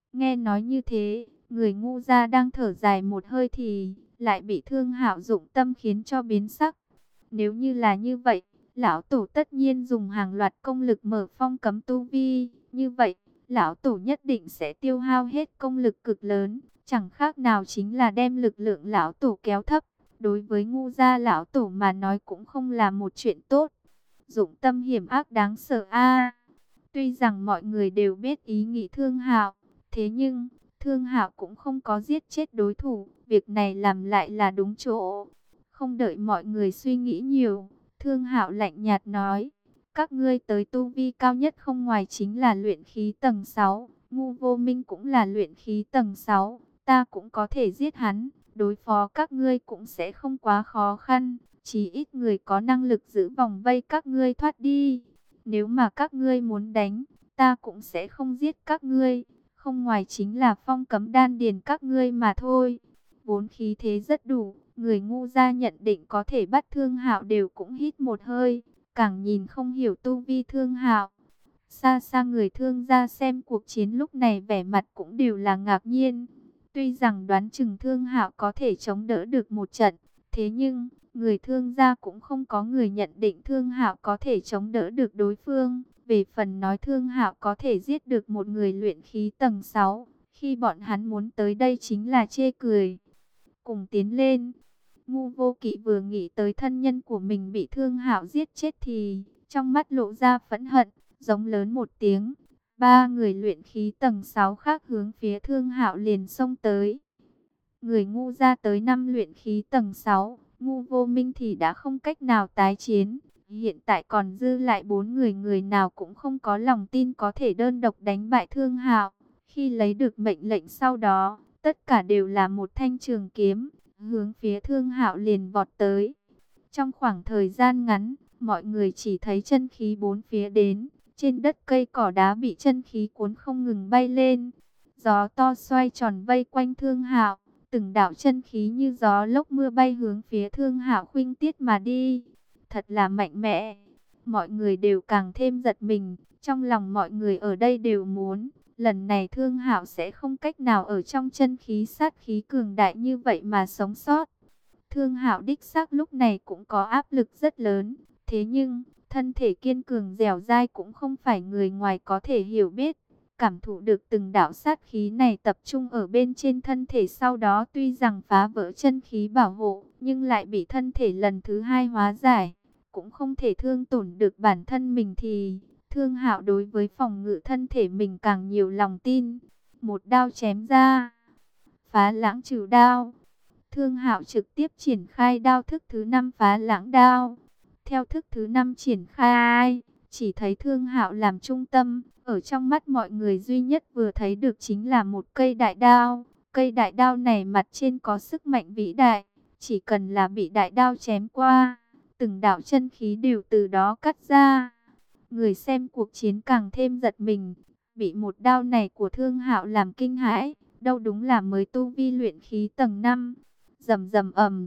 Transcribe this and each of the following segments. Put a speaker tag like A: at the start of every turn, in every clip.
A: Nghe nói như thế, người ngu gia đang thở dài một hơi thì lại bị Thương Hạo dụng tâm khiến cho biến sắc. Nếu như là như vậy, lão tổ tất nhiên dùng hàng loạt công lực mở phong cấm tu vi, như vậy, lão tổ nhất định sẽ tiêu hao hết công lực cực lớn, chẳng khác nào chính là đem lực lượng lão tổ kéo thấp. Đối với ngu gia lão tổ mà nói cũng không là một chuyện tốt. Dụng tâm hiểm ác đáng sợ a. Tuy rằng mọi người đều biết ý nghĩ Thương Hạo, thế nhưng Thương Hạo cũng không có giết chết đối thủ, việc này làm lại là đúng chỗ. Không đợi mọi người suy nghĩ nhiều, Thương Hạo lạnh nhạt nói: các ngươi tới tu vi cao nhất không ngoài chính là luyện khí tầng 6, Ngu Vô Minh cũng là luyện khí tầng 6, ta cũng có thể giết hắn, đối phó các ngươi cũng sẽ không quá khó khăn, chỉ ít người có năng lực giữ vòng vây các ngươi thoát đi. Nếu mà các ngươi muốn đánh, ta cũng sẽ không giết các ngươi, không ngoài chính là phong cấm đan điền các ngươi mà thôi. Vốn khí thế rất đủ, người ngu gia nhận định có thể bắt Thương Hạo đều cũng hít một hơi, càng nhìn không hiểu tu vi Thương Hạo. Xa xa người Thương gia xem cuộc chiến lúc này vẻ mặt cũng đều là ngạc nhiên. Tuy rằng đoán chừng Thương Hạo có thể chống đỡ được một trận, thế nhưng người Thương gia cũng không có người nhận định Thương Hạo có thể chống đỡ được đối phương. Về phần nói Thương Hạo có thể giết được một người luyện khí tầng 6, khi bọn hắn muốn tới đây chính là chê cười. Cùng tiến lên. Ngu Vô Kỵ vừa nghĩ tới thân nhân của mình bị Thương Hạo giết chết thì trong mắt lộ ra phẫn hận, giống lớn một tiếng. Ba người luyện khí tầng 6 khác hướng phía Thương Hạo liền xông tới. Người ngu ra tới 5 luyện khí tầng 6, Ngu Vô Minh thì đã không cách nào tái chiến. Hiện tại còn dư lại 4 người, người nào cũng không có lòng tin có thể đơn độc đánh bại Thương Hạo. Khi lấy được mệnh lệnh sau đó, tất cả đều là một thanh trường kiếm, hướng phía Thương Hạo liền vọt tới. Trong khoảng thời gian ngắn, mọi người chỉ thấy chân khí bốn phía đến, trên đất cây cỏ đá bị chân khí cuốn không ngừng bay lên. Gió to xoay tròn vây quanh Thương Hạo, từng đạo chân khí như gió lốc mưa bay hướng phía Thương Hạo khuynh tiết mà đi. Thật là mạnh mẽ. Mọi người đều càng thêm giật mình, trong lòng mọi người ở đây đều muốn, lần này Thương Hạo sẽ không cách nào ở trong chân khí sát khí cường đại như vậy mà sống sót. Thương Hạo đích xác lúc này cũng có áp lực rất lớn, thế nhưng thân thể kiên cường dẻo dai cũng không phải người ngoài có thể hiểu biết. Cảm thụ được từng đạo sát khí này tập trung ở bên trên thân thể, sau đó tuy rằng phá vỡ chân khí bảo hộ, nhưng lại bị thân thể lần thứ hai hóa giải, cũng không thể thương tổn được bản thân mình thì Thương Hạo đối với phòng ngự thân thể mình càng nhiều lòng tin. Một đao chém ra, Phá Lãng Trừ Đao. Thương Hạo trực tiếp triển khai đao thức thứ 5 Phá Lãng Đao. Theo thức thứ 5 triển khai, chỉ thấy Thương Hạo làm trung tâm, ở trong mắt mọi người duy nhất vừa thấy được chính là một cây đại đao. Cây đại đao này mặt trên có sức mạnh vĩ đại, chỉ cần là bị đại đao chém qua, từng đạo chân khí đều từ đó cắt ra. Người xem cuộc chiến càng thêm giật mình, bị một đao này của Thương Hạo làm kinh hãi, đâu đúng là mới tu vi luyện khí tầng 5. Rầm rầm ầm,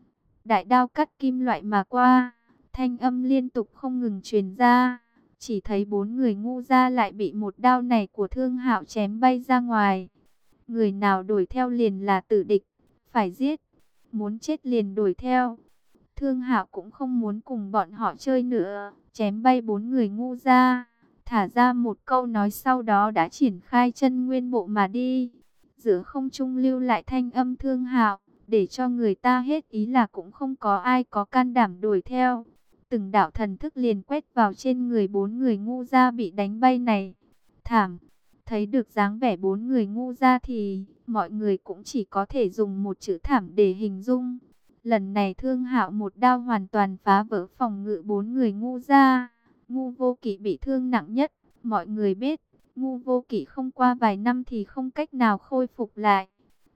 A: đại đao cắt kim loại mà qua, thanh âm liên tục không ngừng truyền ra. Chỉ thấy 4 người ngu gia lại bị một đao này của Thương Hạo chém bay ra ngoài. Người nào đuổi theo liền là tử địch, phải giết, muốn chết liền đuổi theo. Thương Hạo cũng không muốn cùng bọn họ chơi nữa, chém bay 4 người ngu gia, thả ra một câu nói sau đó đã triển khai chân nguyên bộ mà đi. Giữa không trung lưu lại thanh âm Thương Hạo, để cho người ta hết ý là cũng không có ai có can đảm đuổi theo. Từng đạo thần thức liền quét vào trên người 4 người ngu gia bị đánh bay này. Thảm. Thấy được dáng vẻ 4 người ngu gia thì mọi người cũng chỉ có thể dùng một chữ thảm để hình dung. Lần này Thương Hạo một đao hoàn toàn phá vỡ phòng ngự 4 người ngu gia. Ngu Vô Kỵ bị thương nặng nhất. Mọi người biết, Ngu Vô Kỵ không qua vài năm thì không cách nào khôi phục lại.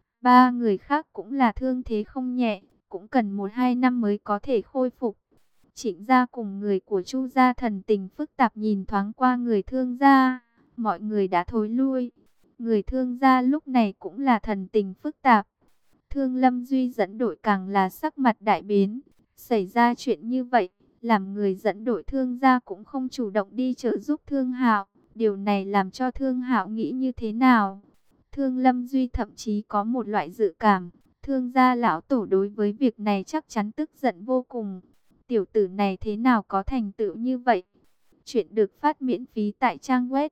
A: 3 người khác cũng là thương thế không nhẹ, cũng cần 1-2 năm mới có thể khôi phục. Trịnh gia cùng người của Chu gia thần tình phức tạp nhìn thoáng qua người Thương gia, mọi người đã thối lui. Người Thương gia lúc này cũng là thần tình phức tạp. Thương Lâm Duy dẫn đội càng là sắc mặt đại biến. Xảy ra chuyện như vậy, làm người dẫn đội Thương gia cũng không chủ động đi trợ giúp Thương Hạo. Điều này làm cho Thương Hạo nghĩ như thế nào? Thương Lâm Duy thậm chí có một loại dự cảm, Thương gia lão tổ đối với việc này chắc chắn tức giận vô cùng. Tiểu tử này thế nào có thành tựu như vậy? Chuyện được phát miễn phí tại trang web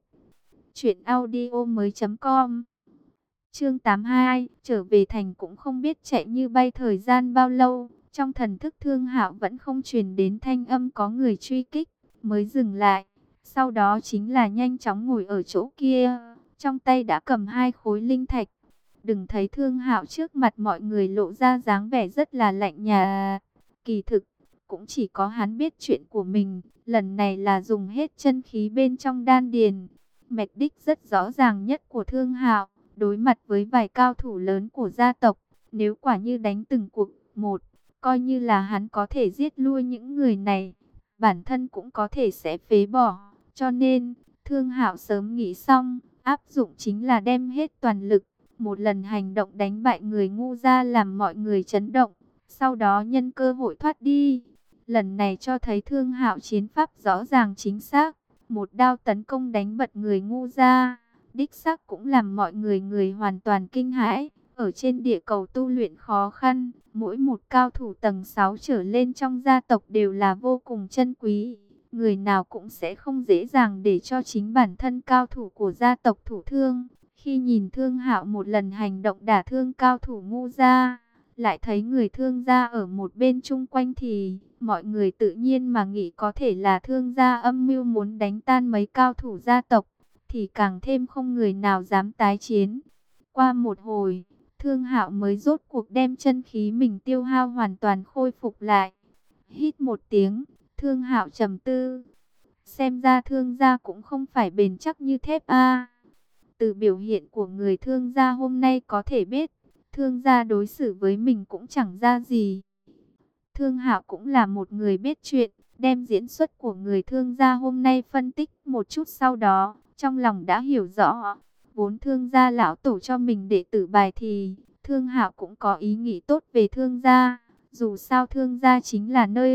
A: truyệnaudiomoi.com. Chương 82, trở về thành cũng không biết chạy như bay thời gian bao lâu, trong thần thức Thương Hạo vẫn không truyền đến thanh âm có người truy kích, mới dừng lại. Sau đó chính là nhanh chóng ngồi ở chỗ kia, trong tay đã cầm 2 khối linh thạch. Đừng thấy Thương Hạo trước mặt mọi người lộ ra dáng vẻ rất là lạnh nhạt. Kỳ thực, cũng chỉ có hắn biết chuyện của mình, lần này là dùng hết chân khí bên trong đan điền. Mạch đích rất rõ ràng nhất của Thương Hạo, đối mặt với vài cao thủ lớn của gia tộc, nếu quả như đánh từng cuộc một, coi như là hắn có thể giết lui những người này, bản thân cũng có thể sẽ phế bỏ. Cho nên, Thương Hạo sớm nghĩ xong, áp dụng chính là đem hết toàn lực, một lần hành động đánh bại người ngu gia làm mọi người chấn động, sau đó nhân cơ hội thoát đi. Lần này cho thấy Thương Hạo chiến pháp rõ ràng chính xác, một đao tấn công đánh bật người ngu gia, đích xác cũng làm mọi người hoàn toàn kinh hãi. Ở trên địa cầu tu luyện khó khăn, mỗi một cao thủ tầng 6 trở lên trong gia tộc đều là vô cùng chân quý. Người nào cũng sẽ không dễ dàng để cho chính bản thân cao thủ của gia tộc thụ thương. Khi nhìn Thương Hạo một lần hành động đả thương cao thủ ngu gia, lại thấy người Thương gia ở một bên chung quanh thì mọi người tự nhiên mà nghĩ có thể là Thương gia âm mưu muốn đánh tan mấy cao thủ gia tộc, thì càng thêm không người nào dám tái chiến. Qua một hồi, Thương Hạo mới rốt cuộc đem chân khí mình tiêu hao hoàn toàn khôi phục lại. Hít một tiếng, Thương Hạo trầm tư, xem ra Thương gia cũng không phải bền chắc như thép a. Từ biểu hiện của người Thương gia hôm nay có thể biết, Thương gia đối xử với mình cũng chẳng ra gì. Thương Hạo cũng là một người biết chuyện, đem diễn xuất của người Thương gia hôm nay phân tích một chút, sau đó trong lòng đã hiểu rõ. Vốn Thương gia lão tổ cho mình đệ tử bài thì Thương Hạo cũng có ý nghĩ tốt về Thương gia. Dù sao Thương gia chính là nơi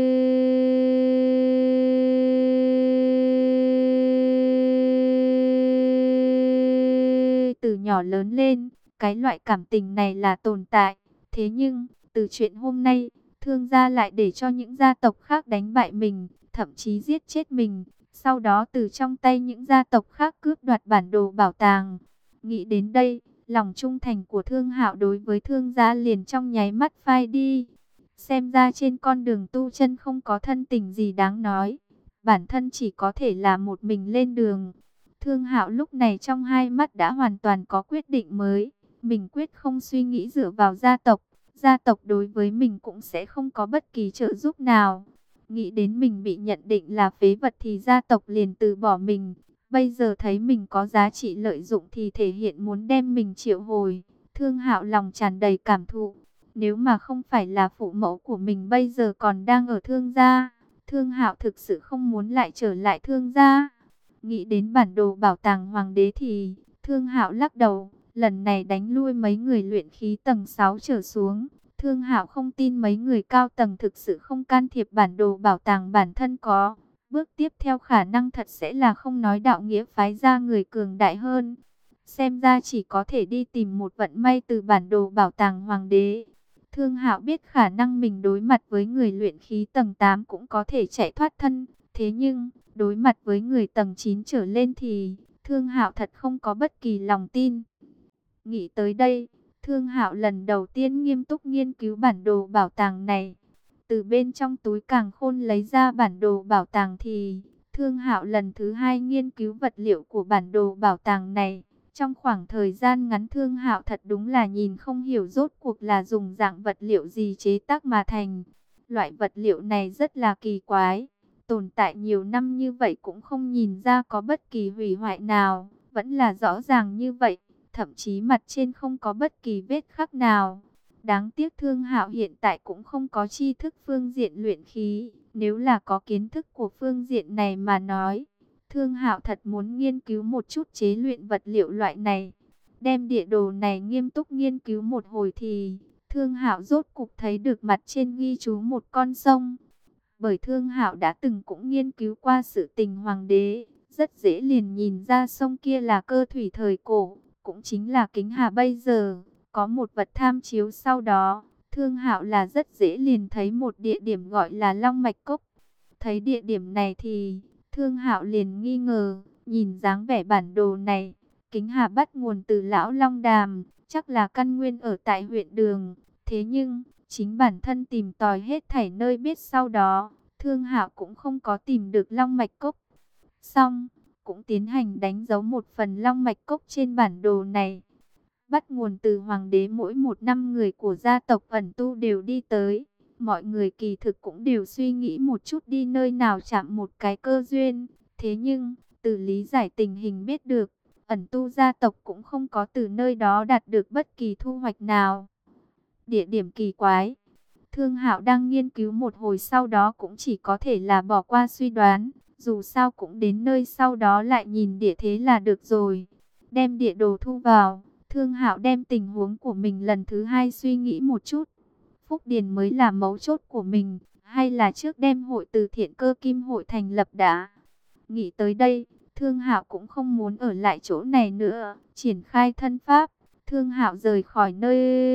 A: từ nhỏ lớn lên, cái loại cảm tình này là tồn tại. Thế nhưng, từ chuyện hôm nay, Thương gia lại để cho những gia tộc khác đánh bại mình, thậm chí giết chết mình. Sau đó từ trong tay những gia tộc khác cướp đoạt bản đồ bảo tàng. Nghĩ đến đây, lòng trung thành của Thương Hạo đối với Thương gia liền trong nháy mắt phai đi. Xem ra trên con đường tu chân không có thân tình gì đáng nói, bản thân chỉ có thể là một mình lên đường. Thương Hạo lúc này trong hai mắt đã hoàn toàn có quyết định mới, mình quyết không suy nghĩ dựa vào gia tộc đối với mình cũng sẽ không có bất kỳ trợ giúp nào. Nghĩ đến mình bị nhận định là phế vật thì gia tộc liền từ bỏ mình, bây giờ thấy mình có giá trị lợi dụng thì thể hiện muốn đem mình triệu hồi. Thương Hạo lòng tràn đầy cảm thụ, nếu mà không phải là phụ mẫu của mình bây giờ còn đang ở Thương gia, Thương Hạo thực sự không muốn lại trở lại Thương gia. Nghĩ đến bản đồ bảo tàng hoàng đế thì Thương Hạo lắc đầu, lần này đánh lui mấy người luyện khí tầng 6 trở xuống. Thương Hạo không tin mấy người cao tầng thực sự không can thiệp bản đồ bảo tàng bản thân có. Bước tiếp theo khả năng thật sẽ là không nói đạo nghĩa phái ra người cường đại hơn. Xem ra chỉ có thể đi tìm một vận may từ bản đồ bảo tàng hoàng đế. Thương Hạo biết khả năng mình đối mặt với người luyện khí tầng 8 cũng có thể chạy thoát thân. Thế nhưng, đối mặt với người tầng 9 trở lên thì Thương Hạo thật không có bất kỳ lòng tin. Nghĩ tới đây, Thương Hạo lần đầu tiên nghiêm túc nghiên cứu bản đồ bảo tàng này. Từ bên trong túi càn khôn lấy ra bản đồ bảo tàng thì Thương Hạo lần thứ hai nghiên cứu vật liệu của bản đồ bảo tàng này. Trong khoảng thời gian ngắn Thương Hạo thật đúng là nhìn không hiểu rốt cuộc là dùng dạng vật liệu gì chế tác mà thành. Loại vật liệu này rất là kỳ quái, tồn tại nhiều năm như vậy cũng không nhìn ra có bất kỳ hủy hoại nào, vẫn là rõ ràng như vậy, thậm chí mặt trên không có bất kỳ vết khắc nào. Đáng tiếc Thương Hạo hiện tại cũng không có tri thức phương diện luyện khí, nếu là có kiến thức của phương diện này mà nói, Thương Hạo thật muốn nghiên cứu một chút chế luyện vật liệu loại này. Đem địa đồ này nghiêm túc nghiên cứu một hồi thì Thương Hạo rốt cục thấy được mặt trên ghi chú một con sông. Bởi Thương Hạo đã từng cũng nghiên cứu qua sự tình hoàng đế, rất dễ liền nhìn ra sông kia là cơ thủy thời cổ, cũng chính là Kính Hà bây giờ, có một vật tham chiếu sau đó. Thương Hạo là rất dễ liền thấy một địa điểm gọi là Long Mạch Cốc. Thấy địa điểm này thì Thương Hạo liền nghi ngờ, nhìn dáng vẻ bản đồ này, Kính Hà bắt nguồn từ Lão Long Đàm, chắc là căn nguyên ở tại huyện Đường. Thế nhưng, chính bản thân tìm tòi hết thảy nơi biết sau đó, Thương Hạo cũng không có tìm được Long Mạch Cốc. Xong, cũng tiến hành đánh dấu một phần Long Mạch Cốc trên bản đồ này. Bắt nguồn từ hoàng đế mỗi một năm người của gia tộc ẩn tu đều đi tới. Mọi người kỳ thực cũng đều suy nghĩ một chút đi nơi nào chạm một cái cơ duyên. Thế nhưng, từ lý giải tình hình biết được, ẩn tu gia tộc cũng không có từ nơi đó đạt được bất kỳ thu hoạch nào. Địa điểm kỳ quái. Thương Hạo đang nghiên cứu một hồi sau đó cũng chỉ có thể là bỏ qua suy đoán. Dù sao cũng đến nơi sau đó lại nhìn địa thế là được rồi. Đem địa đồ thu vào. Thương Hạo đem tình huống của mình lần thứ hai suy nghĩ một chút. Phúc Điền mới là mấu chốt của mình, hay là trước đem hội từ thiện cơ kim hội thành lập đã? Nghĩ tới đây, Thương Hạo cũng không muốn ở lại chỗ này nữa, triển khai thân pháp. Thương Hạo rời khỏi nơi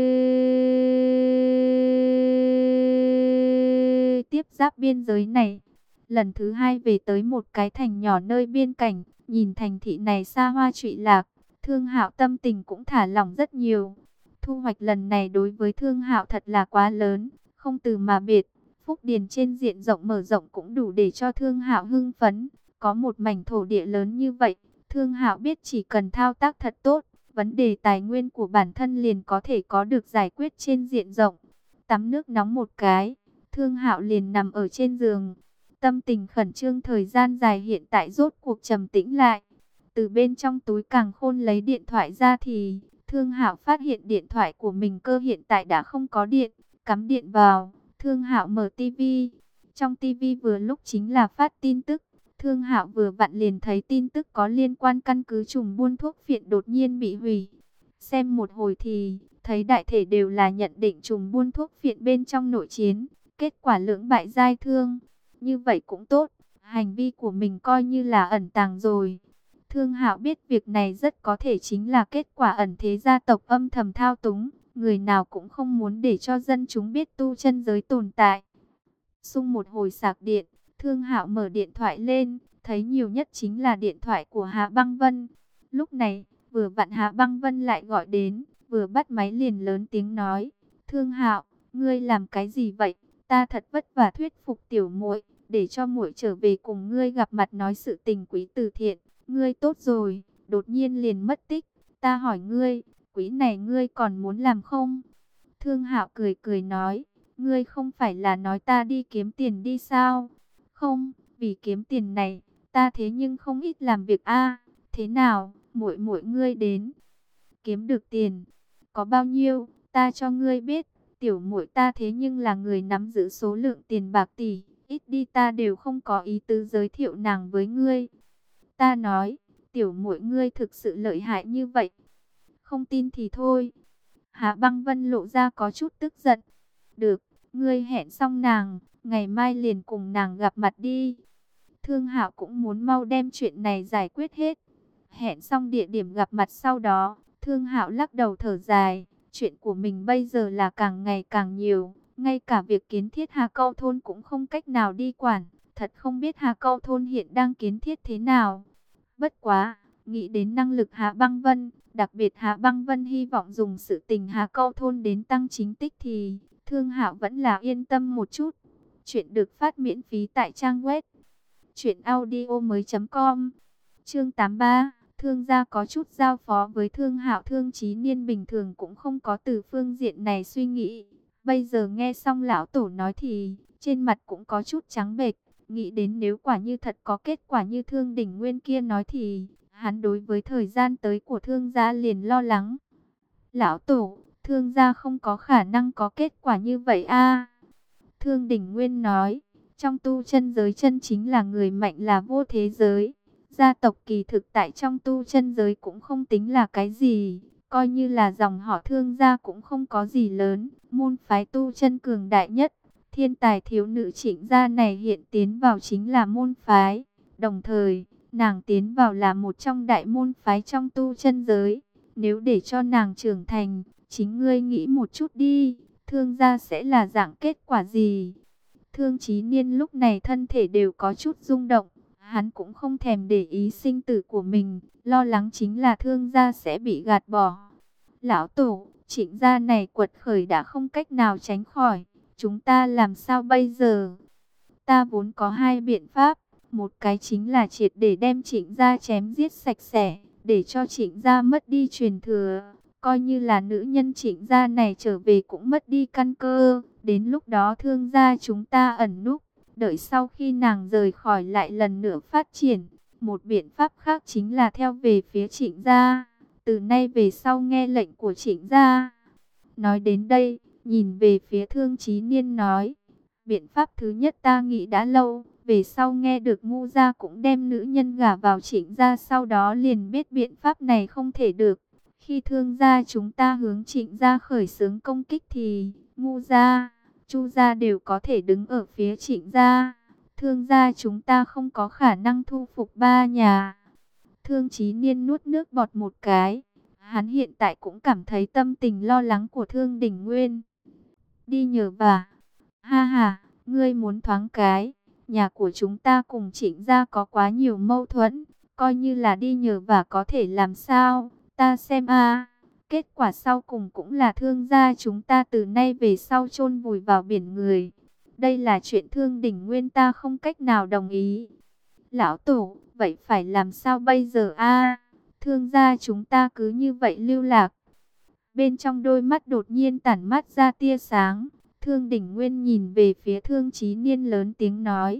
A: tiếp giáp biên giới này. Lần thứ hai về tới một cái thành nhỏ nơi biên cảnh, nhìn thành thị này xa hoa trụy lạc. Thương Hạo tâm tình cũng thả lỏng rất nhiều. Thu hoạch lần này đối với Thương Hạo thật là quá lớn, không từ mà biệt. Phúc điền trên diện rộng mở rộng cũng đủ để cho Thương Hạo hưng phấn. Có một mảnh thổ địa lớn như vậy, Thương Hạo biết chỉ cần thao tác thật tốt, vấn đề tài nguyên của bản thân liền có thể có được giải quyết trên diện rộng. Tắm nước nóng một cái, Thương Hạo liền nằm ở trên giường. Tâm tình khẩn trương thời gian dài hiện tại rốt cuộc trầm tĩnh lại. Từ bên trong túi càn khôn lấy điện thoại ra thì Thương Hạo phát hiện điện thoại của mình cơ hiện tại đã không có điện. Cắm điện vào, Thương Hạo mở tivi. Trong tivi vừa lúc chính là phát tin tức. Thương Hạo vừa vặn liền thấy tin tức có liên quan căn cứ trùng buôn thuốc phiện đột nhiên bị hủy. Xem một hồi thì thấy đại thể đều là nhận định trùng buôn thuốc phiện bên trong nội chiến. Kết quả lưỡng bại giai thương. Như vậy cũng tốt, hành vi của mình coi như là ẩn tàng rồi. Thương Hạo biết việc này rất có thể chính là kết quả ẩn thế gia tộc âm thầm thao túng. Người nào cũng không muốn để cho dân chúng biết tu chân giới tồn tại. Xung một hồi sạc điện, Thương Hạo mở điện thoại lên, thấy nhiều nhất chính là điện thoại của Hạ Băng Vân. Lúc này, vừa vặn Hạ Băng Vân lại gọi đến, vừa bắt máy liền lớn tiếng nói: "Thương Hạo, ngươi làm cái gì vậy? Ta thật vất vả thuyết phục tiểu muội, để cho muội trở về cùng ngươi gặp mặt nói sự tình quỹ từ thiện, ngươi tốt rồi, đột nhiên liền mất tích, ta hỏi ngươi, quỹ này ngươi còn muốn làm không?" Thương Hạo cười cười nói: "Ngươi không phải là nói ta đi kiếm tiền đi sao?" "Không, vì kiếm tiền này, ta thế nhưng không ít làm việc a. Thế nào, muội muội ngươi đến kiếm được tiền, có bao nhiêu, ta cho ngươi biết." Tiểu muội ta thế nhưng là người nắm giữ số lượng tiền bạc tỷ, ít đi ta đều không có ý tứ giới thiệu nàng với ngươi. Ta nói, tiểu muội ngươi thực sự lợi hại như vậy. Không tin thì thôi. Hạ Băng Vân lộ ra có chút tức giận. Được, ngươi hẹn xong nàng, ngày mai liền cùng nàng gặp mặt đi. Thương Hạo cũng muốn mau đem chuyện này giải quyết hết. Hẹn xong địa điểm gặp mặt sau đó, Thương Hạo lắc đầu thở dài. Chuyện của mình bây giờ là càng ngày càng nhiều, ngay cả việc kiến thiết Hà Câu thôn cũng không cách nào đi quản. Thật không biết Hà Câu thôn hiện đang kiến thiết thế nào. Bất quá, nghĩ đến năng lực Hạ Băng Vân, đặc biệt Hạ Băng Vân hy vọng dùng sự tình Hà Câu thôn đến tăng chính tích thì Thương Hạo vẫn là yên tâm một chút. Chuyện được phát miễn phí tại trang web truyệnaudiomoi.com. Chương 83. Thương gia có chút giao phó với Thương Hạo. Thương Chí Niên bình thường cũng không có từ phương diện này suy nghĩ. Bây giờ nghe xong lão tổ nói thì trên mặt cũng có chút trắng bệch. Nghĩ đến nếu quả như thật có kết quả như Thương Đỉnh Nguyên kia nói thì hắn đối với thời gian tới của Thương gia liền lo lắng. Lão tổ, Thương gia không có khả năng có kết quả như vậy a. Thương Đỉnh Nguyên nói, trong tu chân giới chân chính là người mạnh là vô thế giới. Gia tộc kỳ thực tại trong tu chân giới cũng không tính là cái gì, coi như là dòng họ Thương gia cũng không có gì lớn. Môn phái tu chân cường đại nhất, thiên tài thiếu nữ Trịnh gia này hiện tiến vào chính là môn phái. Đồng thời, nàng tiến vào là một trong đại môn phái trong tu chân giới. Nếu để cho nàng trưởng thành, chính ngươi nghĩ một chút đi, Thương gia sẽ là dạng kết quả gì? Thương Chí Niên lúc này thân thể đều có chút rung động, hắn cũng không thèm để ý sinh tử của mình, lo lắng chính là Thương gia sẽ bị gạt bỏ. Lão tổ, Trịnh gia này quật khởi đã không cách nào tránh khỏi, chúng ta làm sao bây giờ? Ta vốn có hai biện pháp, một cái chính là triệt để đem Trịnh gia chém giết sạch sẽ, để cho Trịnh gia mất đi truyền thừa, coi như là nữ nhân Trịnh gia này trở về cũng mất đi căn cơ, đến lúc đó Thương gia chúng ta ẩn núp, đợi sau khi nàng rời khỏi lại lần nữa phát triển. Một biện pháp khác chính là theo về phía Trịnh gia, từ nay về sau nghe lệnh của Trịnh gia. Nói đến đây, nhìn về phía Thương Chí Niên nói, biện pháp thứ nhất ta nghĩ đã lâu, về sau nghe được Ngu gia cũng đem nữ nhân gả vào Trịnh gia, sau đó liền biết biện pháp này không thể được. Khi Thương gia chúng ta hướng Trịnh gia khởi xướng công kích thì Ngu gia, Chu gia đều có thể đứng ở phía Trịnh gia. Thương gia chúng ta không có khả năng thu phục ba nhà. Thương Chí Niên nuốt nước bọt một cái. Hắn hiện tại cũng cảm thấy tâm tình lo lắng của Thương Đình Nguyên. Đi nhờ vả. Ha ha, ngươi muốn thoáng cái. Nhà của chúng ta cùng Trịnh gia có quá nhiều mâu thuẫn. Coi như là đi nhờ vả có thể làm sao. Ta xem a, kết quả sau cùng cũng là Thương gia chúng ta từ nay về sau chôn vùi vào biển người. Đây là chuyện Thương Đình Nguyên ta không cách nào đồng ý. Lão tổ, vậy phải làm sao bây giờ a? Thương gia chúng ta cứ như vậy lưu lạc. Bên trong đôi mắt đột nhiên tản mắt ra tia sáng. Thương Đình Nguyên nhìn về phía Thương Chí Niên lớn tiếng nói.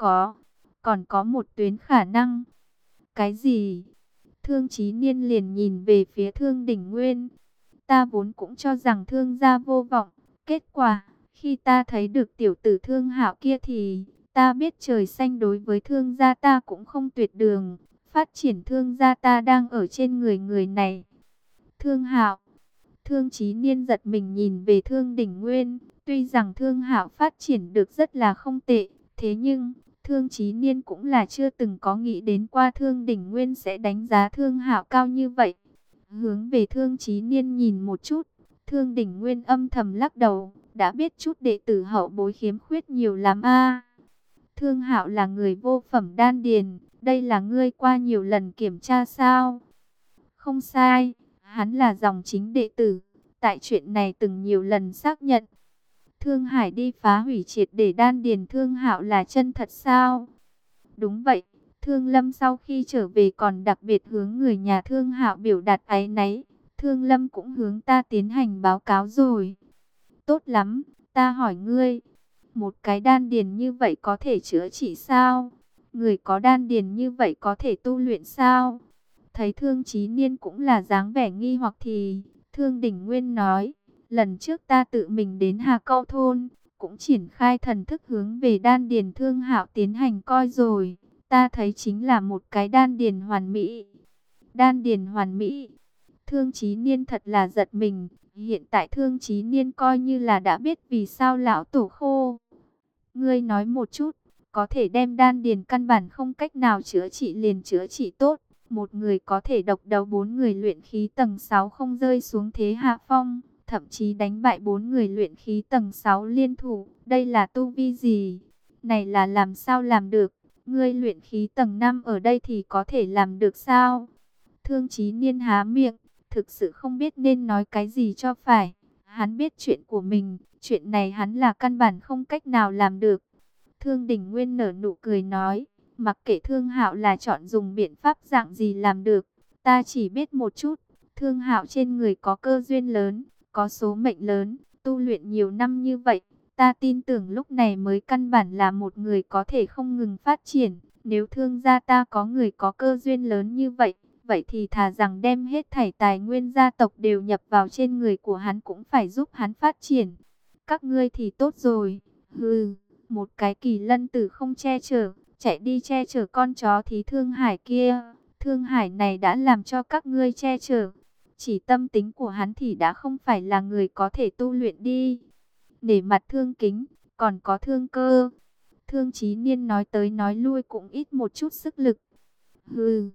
A: Còn có một tuyến khả năng. Cái gì? Thương Chí Niên liền nhìn về phía Thương Đình Nguyên. Ta vốn cũng cho rằng Thương gia vô vọng. Kết quả, khi ta thấy được tiểu tử Thương Hạo kia thì ta biết trời xanh đối với Thương gia ta cũng không tuyệt đường. Phát triển Thương gia ta đang ở trên người người này. Thương Hạo. Thương Chí Niên giật mình nhìn về Thương Đình Nguyên. Tuy rằng Thương Hạo phát triển được rất là không tệ, thế nhưng Thương Chí Niên cũng là chưa từng có nghĩ đến qua Thương Đình Nguyên sẽ đánh giá Thương Hạo cao như vậy. Hướng về Thương Chí Niên nhìn một chút, Thương Đình Nguyên âm thầm lắc đầu, đã biết chút đệ tử hậu bối khiếm khuyết nhiều lắm a. Thương Hạo là người vô phẩm đan điền, đây là ngươi qua nhiều lần kiểm tra sao? Không sai, hắn là dòng chính đệ tử, tại chuyện này từng nhiều lần xác nhận. Thương Hải đi phá hủy triệt để đan điền Thương Hạo là chân thật sao? Đúng vậy, Thương Lâm sau khi trở về còn đặc biệt hướng người nhà Thương Hạo biểu đạt áy náy. Thương Lâm cũng hướng ta tiến hành báo cáo rồi. Tốt lắm, ta hỏi ngươi, một cái đan điền như vậy có thể chữa trị sao? Người có đan điền như vậy có thể tu luyện sao? Thấy Thương Chí Niên cũng là dáng vẻ nghi hoặc thì Thương Đình Nguyên nói, lần trước ta tự mình đến Hà Câu thôn, cũng triển khai thần thức hướng về đan điền Thương Hạo tiến hành coi rồi. Ta thấy chính là một cái đan điền hoàn mỹ. Đan điền hoàn mỹ. Thương Chí Niên thật là giật mình. Hiện tại Thương Chí Niên coi như là đã biết vì sao lão tổ khô. Ngươi nói một chút, có thể đem đan điền căn bản không cách nào chữa trị liền chữa trị tốt. Một người có thể độc đấu 4 người luyện khí tầng 6 không rơi xuống thế hạ phong. Thậm chí đánh bại 4 người luyện khí tầng 6 liên thủ. Đây là tu vi gì? Này là làm sao làm được? Ngươi luyện khí tầng 5 ở đây thì có thể làm được sao? Thương Chí Niên há miệng, thực sự không biết nên nói cái gì cho phải. Hắn biết chuyện của mình, chuyện này hắn là căn bản không cách nào làm được. Thương Đình Nguyên nở nụ cười nói, mặc kệ Thương Hạo là chọn dùng biện pháp dạng gì làm được, ta chỉ biết một chút. Thương Hạo trên người có cơ duyên lớn, có số mệnh lớn, tu luyện nhiều năm như vậy. Ta tin tưởng lúc này mới căn bản là một người có thể không ngừng phát triển. Nếu Thương gia ta có người có cơ duyên lớn như vậy, vậy thì thà rằng đem hết thảy tài nguyên gia tộc đều nhập vào trên người của hắn cũng phải giúp hắn phát triển. Các ngươi thì tốt rồi. Hừ, một cái Kỳ Lân Tử không che chở, chạy đi che chở con chó thí Thương Hải kia. Thương Hải này đã làm cho các ngươi che chở. Chỉ tâm tính của hắn thì đã không phải là người có thể tu luyện đi. Nể mặt Thương Kính, còn có Thương Cơ. Thương Chí Niên nói tới nói lui cũng ít một chút sức lực. Hừ,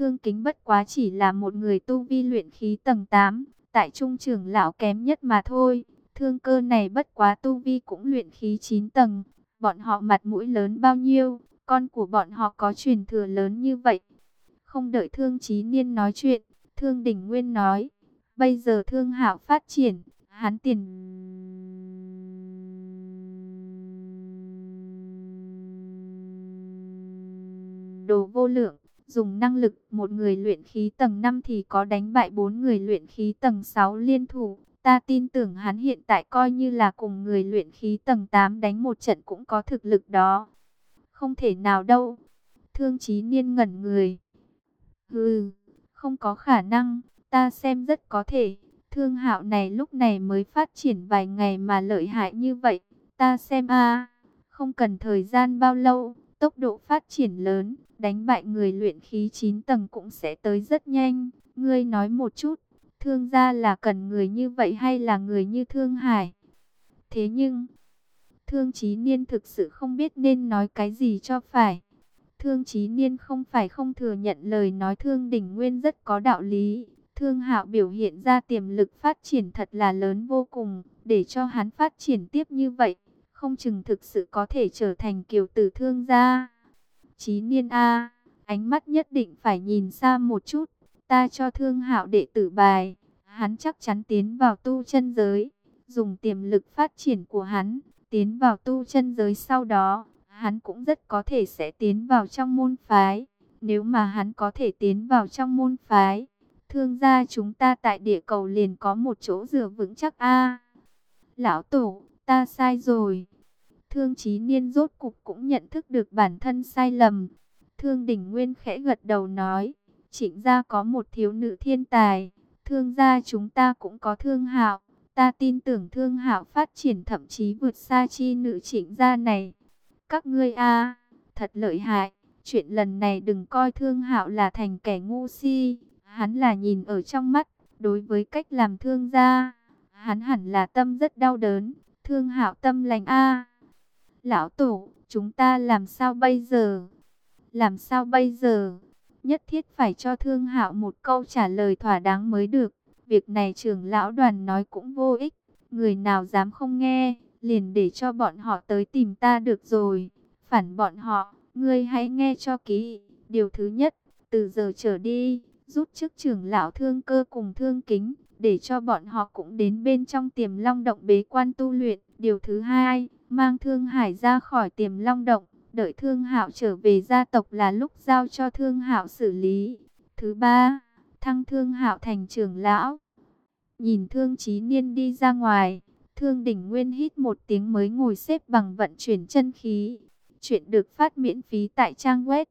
A: Thương Kính bất quá chỉ là một người tu vi luyện khí tầng 8, tại trung trưởng lão kém nhất mà thôi. Thương Cơ này bất quá tu vi cũng luyện khí 9 tầng, bọn họ mặt mũi lớn bao nhiêu, con của bọn họ có truyền thừa lớn như vậy. Không đợi Thương Chí Niên nói chuyện, Thương Đình Nguyên nói, bây giờ Thương Hạo phát triển, hắn tiền đồ vô lượng, dùng năng lực một người luyện khí tầng 5 thì có đánh bại 4 người luyện khí tầng 6 liên thủ. Ta tin tưởng hắn hiện tại coi như là cùng người luyện khí tầng 8 đánh một trận cũng có thực lực đó. Không thể nào đâu. Thương Chí Niên ngẩn người. Hừ, không có khả năng, ta xem rất có thể. Thương Hạo này lúc này mới phát triển vài ngày mà lợi hại như vậy. Ta xem không cần thời gian bao lâu, tốc độ phát triển lớn, đánh bại người luyện khí 9 tầng cũng sẽ tới rất nhanh. Ngươi nói một chút, Thương gia là cần người như vậy hay là người như Thương Hải? Thế nhưng, Thương Chí Niên thực sự không biết nên nói cái gì cho phải. Thương Chí Niên không phải không thừa nhận lời nói Thương Đình Nguyên rất có đạo lý. Thương Hạo biểu hiện ra tiềm lực phát triển thật là lớn vô cùng, để cho hắn phát triển tiếp như vậy, không chừng thực sự có thể trở thành kiều tử Thương gia. Chí Niên ánh mắt nhất định phải nhìn xa một chút, ta cho Thương Hạo đệ tử bài, hắn chắc chắn tiến vào tu chân giới, dùng tiềm lực phát triển của hắn, tiến vào tu chân giới sau đó, hắn cũng rất có thể sẽ tiến vào trong môn phái. Nếu mà hắn có thể tiến vào trong môn phái, Thương gia chúng ta tại địa cầu liền có một chỗ dựa vững chắc Lão tổ, ta sai rồi. Thương Chí Niên rốt cục cũng nhận thức được bản thân sai lầm. Thương Đình Nguyên khẽ gật đầu nói, Trịnh gia có một thiếu nữ thiên tài, Thương gia chúng ta cũng có Thương Hạo. Ta tin tưởng Thương Hạo phát triển thậm chí vượt xa chi nữ Trịnh gia này. Các ngươi thật lợi hại. Chuyện lần này đừng coi Thương Hạo là thành kẻ ngu si. Hắn là nhìn ở trong mắt. Đối với cách làm Thương gia, hắn hẳn là tâm rất đau đớn. Thương Hạo tâm lành Lão tổ, chúng ta làm sao bây giờ? Làm sao bây giờ? Nhất thiết phải cho Thương Hạo một câu trả lời thỏa đáng mới được. Việc này trưởng lão đoàn nói cũng vô ích. Người nào dám không nghe, liền để cho bọn họ tới tìm ta được rồi. Phản bọn họ, ngươi hãy nghe cho kỹ. Điều thứ nhất, từ giờ trở đi, rút chức trưởng lão Thương Cơ cùng Thương Kính, để cho bọn họ cũng đến bên trong Tiềm Long Động bế quan tu luyện. Điều thứ hai, mang Thương Hải ra khỏi Tiềm Long Động, đợi Thương Hạo trở về gia tộc là lúc giao cho Thương Hạo xử lý. Thứ ba, thăng Thương Hạo thành trưởng lão. Nhìn Thương Chí Niên đi ra ngoài, Thương Đình Nguyên hít một tiếng mới ngồi xếp bằng vận chuyển chân khí. Chuyện được phát miễn phí tại trang web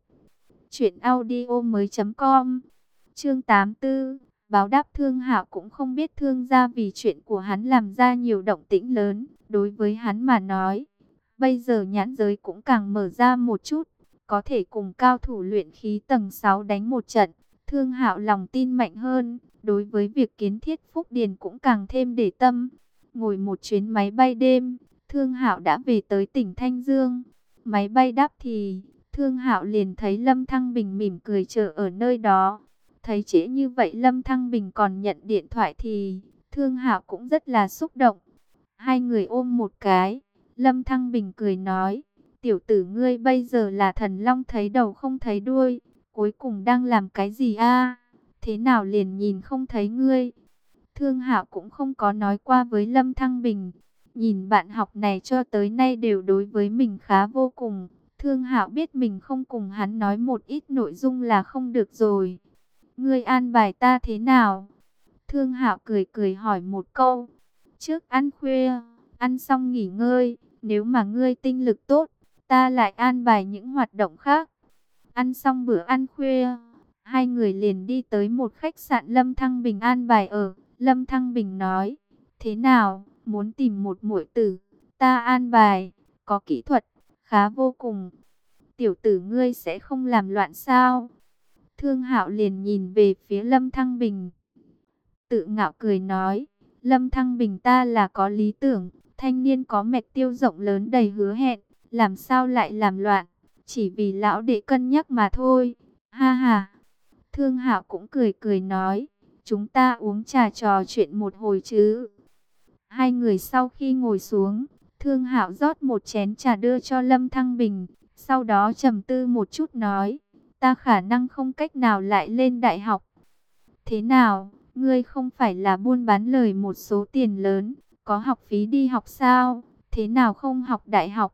A: truyệnaudiomoi.com. Chương 84, báo đáp. Thương Hạo cũng không biết Thương gia vì chuyện của hắn làm ra nhiều động tĩnh lớn, đối với hắn mà nói, bây giờ nhãn giới cũng càng mở ra một chút, có thể cùng cao thủ luyện khí tầng 6 đánh một trận. Thương Hạo lòng tin mạnh hơn, đối với việc kiến thiết Phúc Điền cũng càng thêm để tâm. Ngồi một chuyến máy bay đêm, Thương Hạo đã về tới tỉnh Thanh Dương. Máy bay đáp thì, Thương Hạo liền thấy Lâm Thăng Bình mỉm cười chờ ở nơi đó. Thấy trễ như vậy Lâm Thăng Bình còn nhận điện thoại thì, Thương Hạo cũng rất là xúc động. Hai người ôm một cái, Lâm Thăng Bình cười nói, tiểu tử ngươi bây giờ là thần long thấy đầu không thấy đuôi, cuối cùng đang làm cái gì thế nào liền nhìn không thấy ngươi? Thương Hạo cũng không có nói qua với Lâm Thăng Bình, nhìn bạn học này cho tới nay đều đối với mình khá vô cùng. Thương Hạo biết mình không cùng hắn nói một ít nội dung là không được rồi. Ngươi an bài ta thế nào? Thương Hạo cười cười hỏi một câu. Trước ăn khuya, ăn xong nghỉ ngơi, nếu mà ngươi tinh lực tốt, ta lại an bài những hoạt động khác. Ăn xong bữa ăn khuya, hai người liền đi tới một khách sạn Lâm Thăng Bình an bài ở. Lâm Thăng Bình nói, thế nào, muốn tìm một muội tử, ta an bài, có kỹ thuật, khá vô cùng. Tiểu tử ngươi sẽ không làm loạn sao? Thương Hạo liền nhìn về phía Lâm Thăng Bình, tự ngạo cười nói, Lâm Thăng Bình ta là có lý tưởng, thanh niên có mạch tiêu rộng lớn đầy hứa hẹn, làm sao lại làm loạn, chỉ vì lão đệ cân nhắc mà thôi. Ha ha. Thương Hạo cũng cười cười nói, chúng ta uống trà trò chuyện một hồi chứ. Hai người sau khi ngồi xuống, Thương Hạo rót một chén trà đưa cho Lâm Thăng Bình, sau đó trầm tư một chút nói, ta khả năng không cách nào lại lên đại học. Thế nào, ngươi không phải là buôn bán lời một số tiền lớn, có học phí đi học sao, thế nào không học đại học?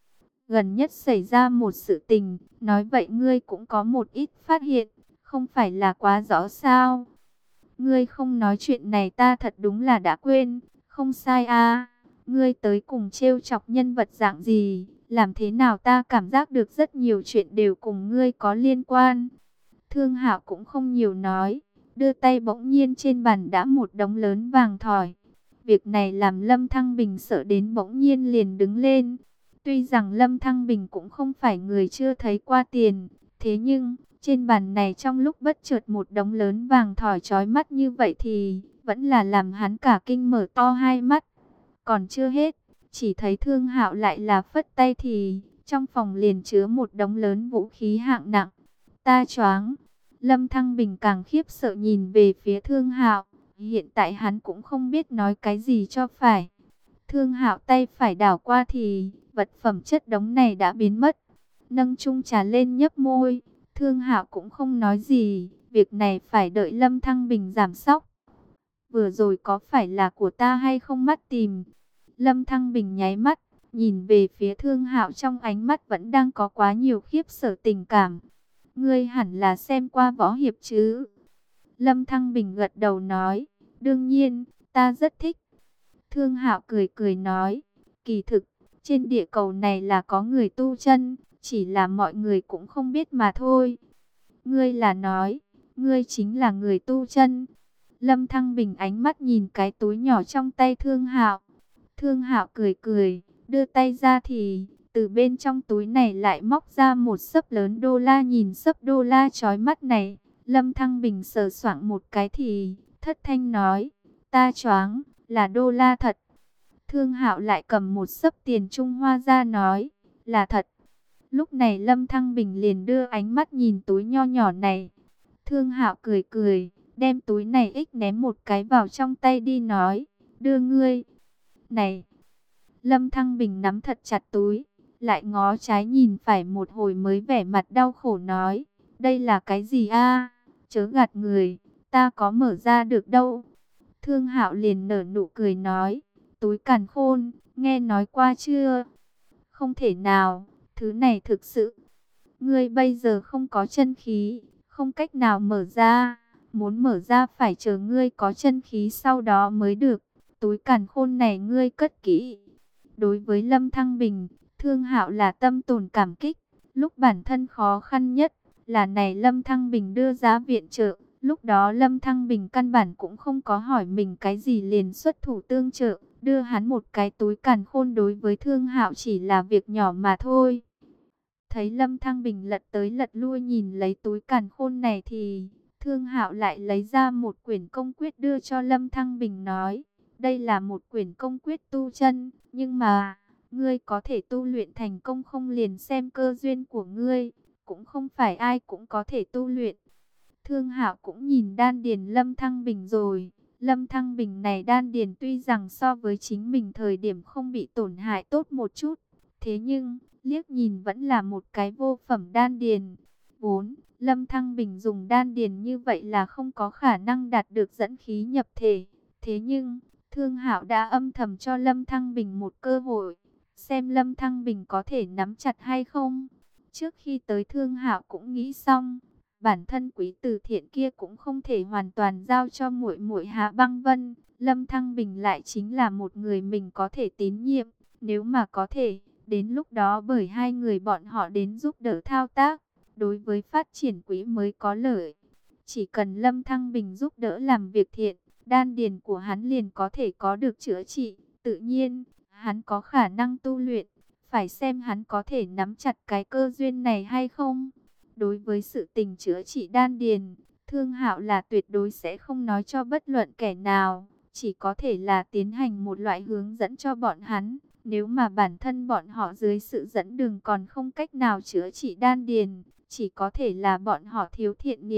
A: Gần nhất xảy ra một sự tình, nói vậy ngươi cũng có một ít phát hiện, không phải là quá rõ sao? Ngươi không nói chuyện này ta thật đúng là đã quên, không sai à, ngươi tới cùng trêu chọc nhân vật dạng gì, làm thế nào ta cảm giác được rất nhiều chuyện đều cùng ngươi có liên quan. Thương Hạo cũng không nhiều nói, đưa tay bỗng nhiên trên bàn đã một đống lớn vàng thỏi. Việc này làm Lâm Thăng Bình sợ đến bỗng nhiên liền đứng lên. Tuy rằng Lâm Thăng Bình cũng không phải người chưa thấy qua tiền, thế nhưng trên bàn này trong lúc bất chợt một đống lớn vàng thỏi chói mắt như vậy thì vẫn là làm hắn cả kinh mở to hai mắt. Còn chưa hết, chỉ thấy Thương Hạo lại là phất tay thì trong phòng liền chứa một đống lớn vũ khí hạng nặng. Ta choáng. Lâm Thăng Bình càng khiếp sợ nhìn về phía Thương Hạo, hiện tại hắn cũng không biết nói cái gì cho phải. Thương Hạo tay phải đảo qua thì vật phẩm chất đống này đã biến mất. Nâng chung trà lên nhấp môi, Thương Hạo cũng không nói gì, việc này phải đợi Lâm Thăng Bình giảm sốc. Vừa rồi có phải là của ta hay không mắt tìm? Lâm Thăng Bình nháy mắt, nhìn về phía Thương Hạo trong ánh mắt vẫn đang có quá nhiều khiếp sợ tình cảm. Ngươi hẳn là xem qua võ hiệp chứ? Lâm Thăng Bình gật đầu nói, đương nhiên, ta rất thích. Thương Hạo cười cười nói, kỳ thực, trên địa cầu này là có người tu chân, chỉ là mọi người cũng không biết mà thôi. Ngươi là nói, ngươi chính là người tu chân. Lâm Thăng Bình ánh mắt nhìn cái túi nhỏ trong tay Thương Hạo. Thương Hạo cười cười, đưa tay ra thì từ bên trong túi này lại móc ra một xấp lớn đô la. Nhìn xấp đô la chói mắt này, Lâm Thăng Bình sờ soạng một cái thì thất thanh nói, ta choáng, là đô la thật. Thương Hạo lại cầm một xấp tiền Trung Hoa ra nói, là thật. Lúc này Lâm Thăng Bình liền đưa ánh mắt nhìn túi nho nhỏ này. Thương Hạo cười cười, đem túi này ném một cái vào trong tay đi nói, đưa ngươi. Này! Lâm Thăng Bình nắm thật chặt túi, lại ngó trái nhìn phải một hồi mới vẻ mặt đau khổ nói, đây là cái gì a? Chớ gạt người, ta có mở ra được đâu. Thương Hạo liền nở nụ cười nói, túi càn khôn, nghe nói qua chưa? Không thể nào, thứ này thực sự. Ngươi bây giờ không có chân khí, không cách nào mở ra. Muốn mở ra phải chờ ngươi có chân khí sau đó mới được. Túi càn khôn này ngươi cất kỹ. Đối với Lâm Thăng Bình, Thương Hạo là tâm tồn cảm kích. Lúc bản thân khó khăn nhất, là này Lâm Thăng Bình đưa giá viện trợ. Lúc đó Lâm Thăng Bình căn bản cũng không có hỏi mình cái gì liền xuất thủ tương trợ. Đưa hắn một cái túi càn khôn đối với Thương Hạo chỉ là việc nhỏ mà thôi. Thấy Lâm Thăng Bình lật tới lật lui nhìn lấy túi càn khôn này thì Thương Hạo lại lấy ra một quyển công quyết đưa cho Lâm Thăng Bình nói, đây là một quyển công quyết tu chân, nhưng mà ngươi có thể tu luyện thành công không liền xem cơ duyên của ngươi, cũng không phải ai cũng có thể tu luyện. Thương Hạo cũng nhìn đan điền Lâm Thăng Bình rồi. Lâm Thăng Bình này đan điền tuy rằng so với chính mình thời điểm không bị tổn hại tốt một chút, thế nhưng liếc nhìn vẫn là một cái vô phẩm đan điền. Vốn Lâm Thăng Bình dùng đan điền như vậy là không có khả năng đạt được dẫn khí nhập thể. Thế nhưng Thương Hạo đã âm thầm cho Lâm Thăng Bình một cơ hội, xem Lâm Thăng Bình có thể nắm chặt hay không. Trước khi tới Thương Hạo cũng nghĩ xong, bản thân Quý Từ Thiện kia cũng không thể hoàn toàn giao cho muội muội Hạ Băng Vân. Lâm Thăng Bình lại chính là một người mình có thể tín nhiệm, nếu mà có thể, đến lúc đó bởi hai người bọn họ đến giúp đỡ thao tác, đối với phát triển quỹ mới có lợi. Chỉ cần Lâm Thăng Bình giúp đỡ làm việc thiện, đan điền của hắn liền có thể có được chữa trị, tự nhiên, hắn có khả năng tu luyện, phải xem hắn có thể nắm chặt cái cơ duyên này hay không. Đối với sự tình chữa trị đan điền, Thương Hạo là tuyệt đối sẽ không nói cho bất luận kẻ nào, chỉ có thể là tiến hành một loại hướng dẫn cho bọn hắn. Nếu mà bản thân bọn họ dưới sự dẫn đường còn không cách nào chữa trị đan điền, chỉ có thể là bọn họ thiếu thiện niệm,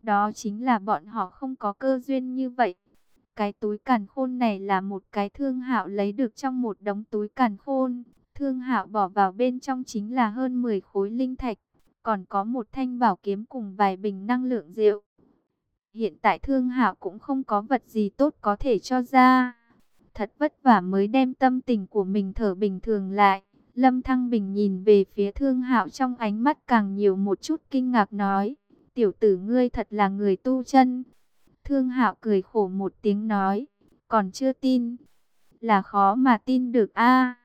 A: Đó chính là bọn họ không có cơ duyên như vậy. Cái túi càn khôn này là một cái Thương Hạo lấy được trong một đống túi càn khôn. Thương Hạo bỏ vào bên trong chính là hơn 10 khối linh thạch, còn có một thanh bảo kiếm cùng vài bình năng lượng rượu. Hiện tại Thương Hạo cũng không có vật gì tốt có thể cho ra. Thật vất vả mới đem tâm tình của mình thở bình thường lại. Lâm Thăng Bình nhìn về phía Thương Hạo trong ánh mắt càng nhiều một chút kinh ngạc nói: tiểu tử ngươi thật là người tu chân. Thương Hạo cười khổ một tiếng nói: còn chưa tin? Là khó mà tin được a.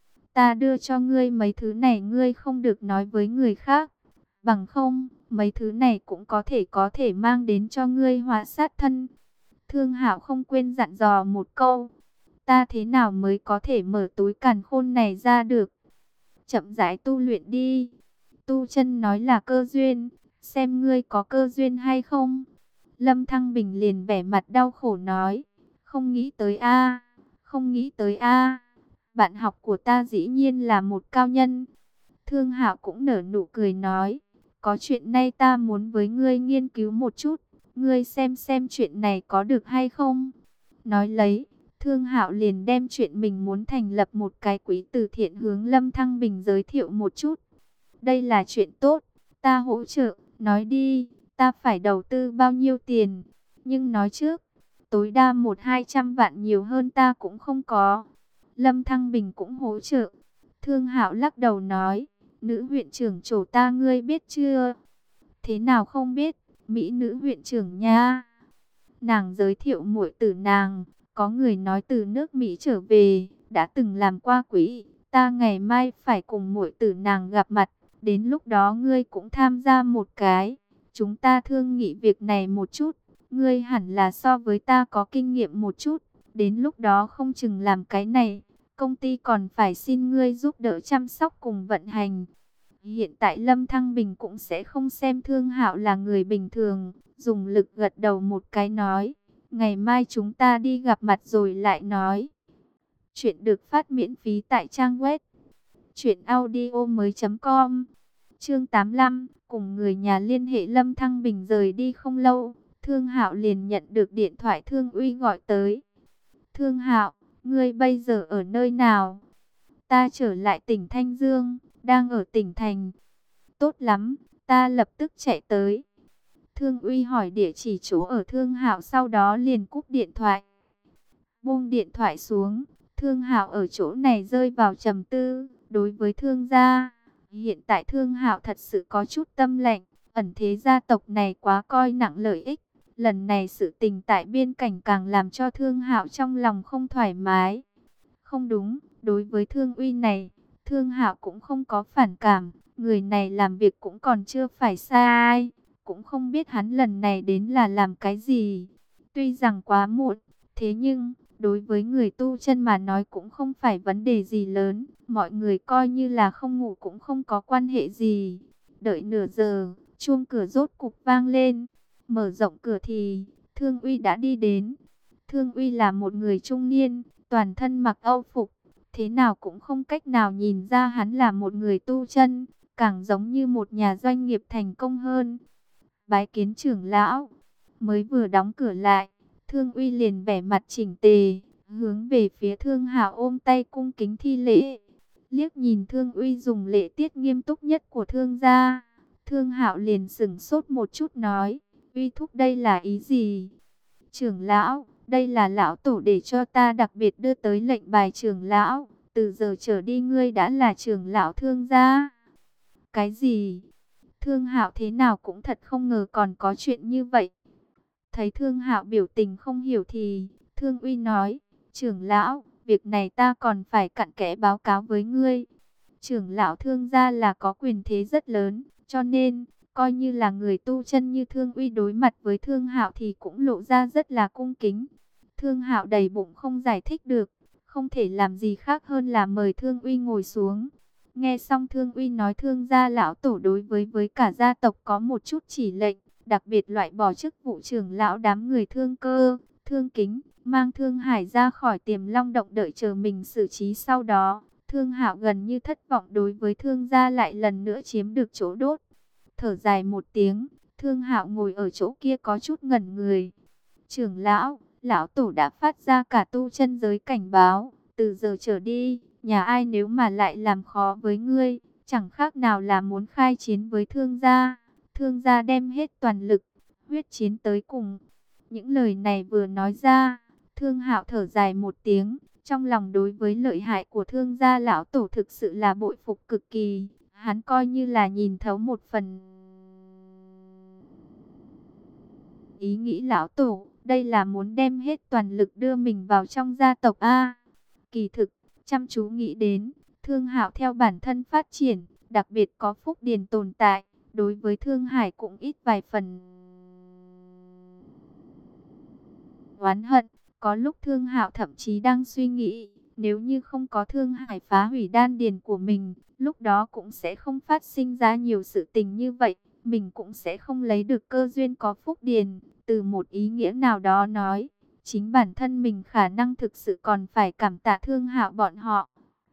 A: Ta đưa cho ngươi mấy thứ này ngươi không được nói với người khác. Bằng không, mấy thứ này cũng có thể mang đến cho ngươi họa sát thân. Thương Hạo không quên dặn dò một câu: ta thế nào mới có thể mở túi càn khôn này ra được? Chậm rãi tu luyện đi. Tu chân nói là cơ duyên, xem ngươi có cơ duyên hay không. Lâm Thăng Bình liền vẻ mặt đau khổ nói: không nghĩ tới a, không nghĩ tới a. Bạn học của ta dĩ nhiên là một cao nhân. Thương Hạo cũng nở nụ cười nói: có chuyện nay ta muốn với ngươi nghiên cứu một chút, ngươi xem chuyện này có được hay không. Nói lấy, Thương Hạo liền đem chuyện mình muốn thành lập một cái quỹ từ thiện hướng Lâm Thăng Bình giới thiệu một chút. Đây là chuyện tốt, ta hỗ trợ, nói đi, ta phải đầu tư bao nhiêu tiền. Nhưng nói trước, tối đa 100-200 vạn, nhiều hơn ta cũng không có. Lâm Thăng Bình cũng hỗ trợ. Thương Hạo lắc đầu nói: nữ huyện trưởng Trổ ta ngươi biết chưa? Thế nào không biết, Mỹ nữ huyện trưởng nha. Nàng giới thiệu muội tử nàng, có người nói từ nước Mỹ trở về, đã từng làm qua quỹ. Ta ngày mai phải cùng muội tử nàng gặp mặt, đến lúc đó ngươi cũng tham gia một cái. Chúng ta thương nghị việc này một chút, ngươi hẳn là so với ta có kinh nghiệm một chút, đến lúc đó không chừng làm cái này, công ty còn phải xin ngươi giúp đỡ chăm sóc cùng vận hành. Hiện tại Lâm Thăng Bình cũng sẽ không xem Thương Hạo là người bình thường, dùng lực gật đầu một cái nói: ngày mai chúng ta đi gặp mặt rồi lại nói. Chuyện được phát miễn phí tại trang web truyệnaudiomoi.com. Chương 85, cùng người nhà liên hệ. Lâm Thăng Bình rời đi không lâu, Thương Hạo liền nhận được điện thoại Thương Uy gọi tới. Thương Hạo, ngươi bây giờ ở nơi nào? Ta trở lại tỉnh Thanh Dương, đang ở tỉnh thành. Tốt lắm, ta lập tức chạy tới. Thương Uy hỏi địa chỉ chỗ ở Thương Hạo, sau đó liền cúp điện thoại. Buông điện thoại xuống, Thương Hạo ở chỗ này rơi vào trầm tư. Đối với Thương gia, hiện tại Thương Hạo thật sự có chút tâm lạnh. Ẩn thế gia tộc này quá coi nặng lợi ích. Lần này sự tình tại biên cảnh càng làm cho Thương Hạo trong lòng không thoải mái. Không đúng, đối với Thương Uy này, Thương Hạo cũng không có phản cảm. Người này làm việc cũng còn chưa phải sai. Cũng không biết hắn lần này đến là làm cái gì. Tuy rằng quá muộn, thế nhưng đối với người tu chân mà nói cũng không phải vấn đề gì lớn. Mọi người coi như là không ngủ cũng không có quan hệ gì. Đợi nửa giờ, chuông cửa rốt cục vang lên. Mở rộng cửa thì Thương Uy đã đi đến. Thương Uy là một người trung niên, toàn thân mặc âu phục. Thế nào cũng không cách nào nhìn ra hắn là một người tu chân, càng giống như một nhà doanh nghiệp thành công hơn. Bái kiến trưởng lão. Mới vừa đóng cửa lại, Thương Uy liền vẻ mặt chỉnh tề, hướng về phía Thương Hạo ôm tay cung kính thi lễ. Liếc nhìn Thương Uy dùng lễ tiết nghiêm túc nhất của Thương gia, Thương Hạo liền sững sốt một chút nói: Uy thúc đây là ý gì? Trưởng lão, đây là lão tổ để cho ta đặc biệt đưa tới lệnh bài trưởng lão. Từ giờ trở đi ngươi đã là trưởng lão Thương gia. Cái gì? Thương Hạo thế nào cũng thật không ngờ còn có chuyện như vậy. Thấy Thương Hạo biểu tình không hiểu thì Thương Uy nói: trưởng lão, việc này ta còn phải cặn kẽ báo cáo với ngươi. Trưởng lão Thương gia là có quyền thế rất lớn, cho nên coi như là người tu chân như Thương Uy đối mặt với Thương Hạo thì cũng lộ ra rất là cung kính. Thương Hạo đầy bụng không giải thích được, không thể làm gì khác hơn là mời Thương Uy ngồi xuống. Nghe xong Thương Uy nói Thương gia lão tổ đối với cả gia tộc có một chút chỉ lệnh, đặc biệt loại bỏ chức vụ trưởng lão đám người Thương Cơ, Thương Kính, mang Thương Hải ra khỏi Tiềm Long động đợi chờ mình xử trí sau đó. Thương Hạo gần như thất vọng đối với Thương gia lại lần nữa chiếm được chỗ đốt. Thở dài một tiếng, Thương Hạo ngồi ở chỗ kia có chút ngẩn người. Trưởng lão, lão tổ đã phát ra cả tu chân giới cảnh báo, từ giờ trở đi, nhà ai nếu mà lại làm khó với ngươi, chẳng khác nào là muốn khai chiến với Thương gia. Thương gia đem hết toàn lực, huyết chiến tới cùng. Những lời này vừa nói ra, Thương Hạo thở dài một tiếng, trong lòng đối với lợi hại của Thương gia lão tổ thực sự là bội phục cực kỳ. Hắn coi như là nhìn thấu một phần ý nghĩ lão tổ, đây là muốn đem hết toàn lực đưa mình vào trong gia tộc A. Kỳ thực, chăm chú nghĩ đến, Thương Hạo theo bản thân phát triển, đặc biệt có Phúc Điền tồn tại, đối với Thương Hải cũng ít vài phần oán hận. Có lúc Thương Hạo thậm chí đang suy nghĩ, nếu như không có Thương Hải phá hủy đan điền của mình, lúc đó cũng sẽ không phát sinh ra nhiều sự tình như vậy, mình cũng sẽ không lấy được cơ duyên có Phúc Điền. Từ một ý nghĩa nào đó nói, chính bản thân mình khả năng thực sự còn phải cảm tạ Thương Hạo bọn họ.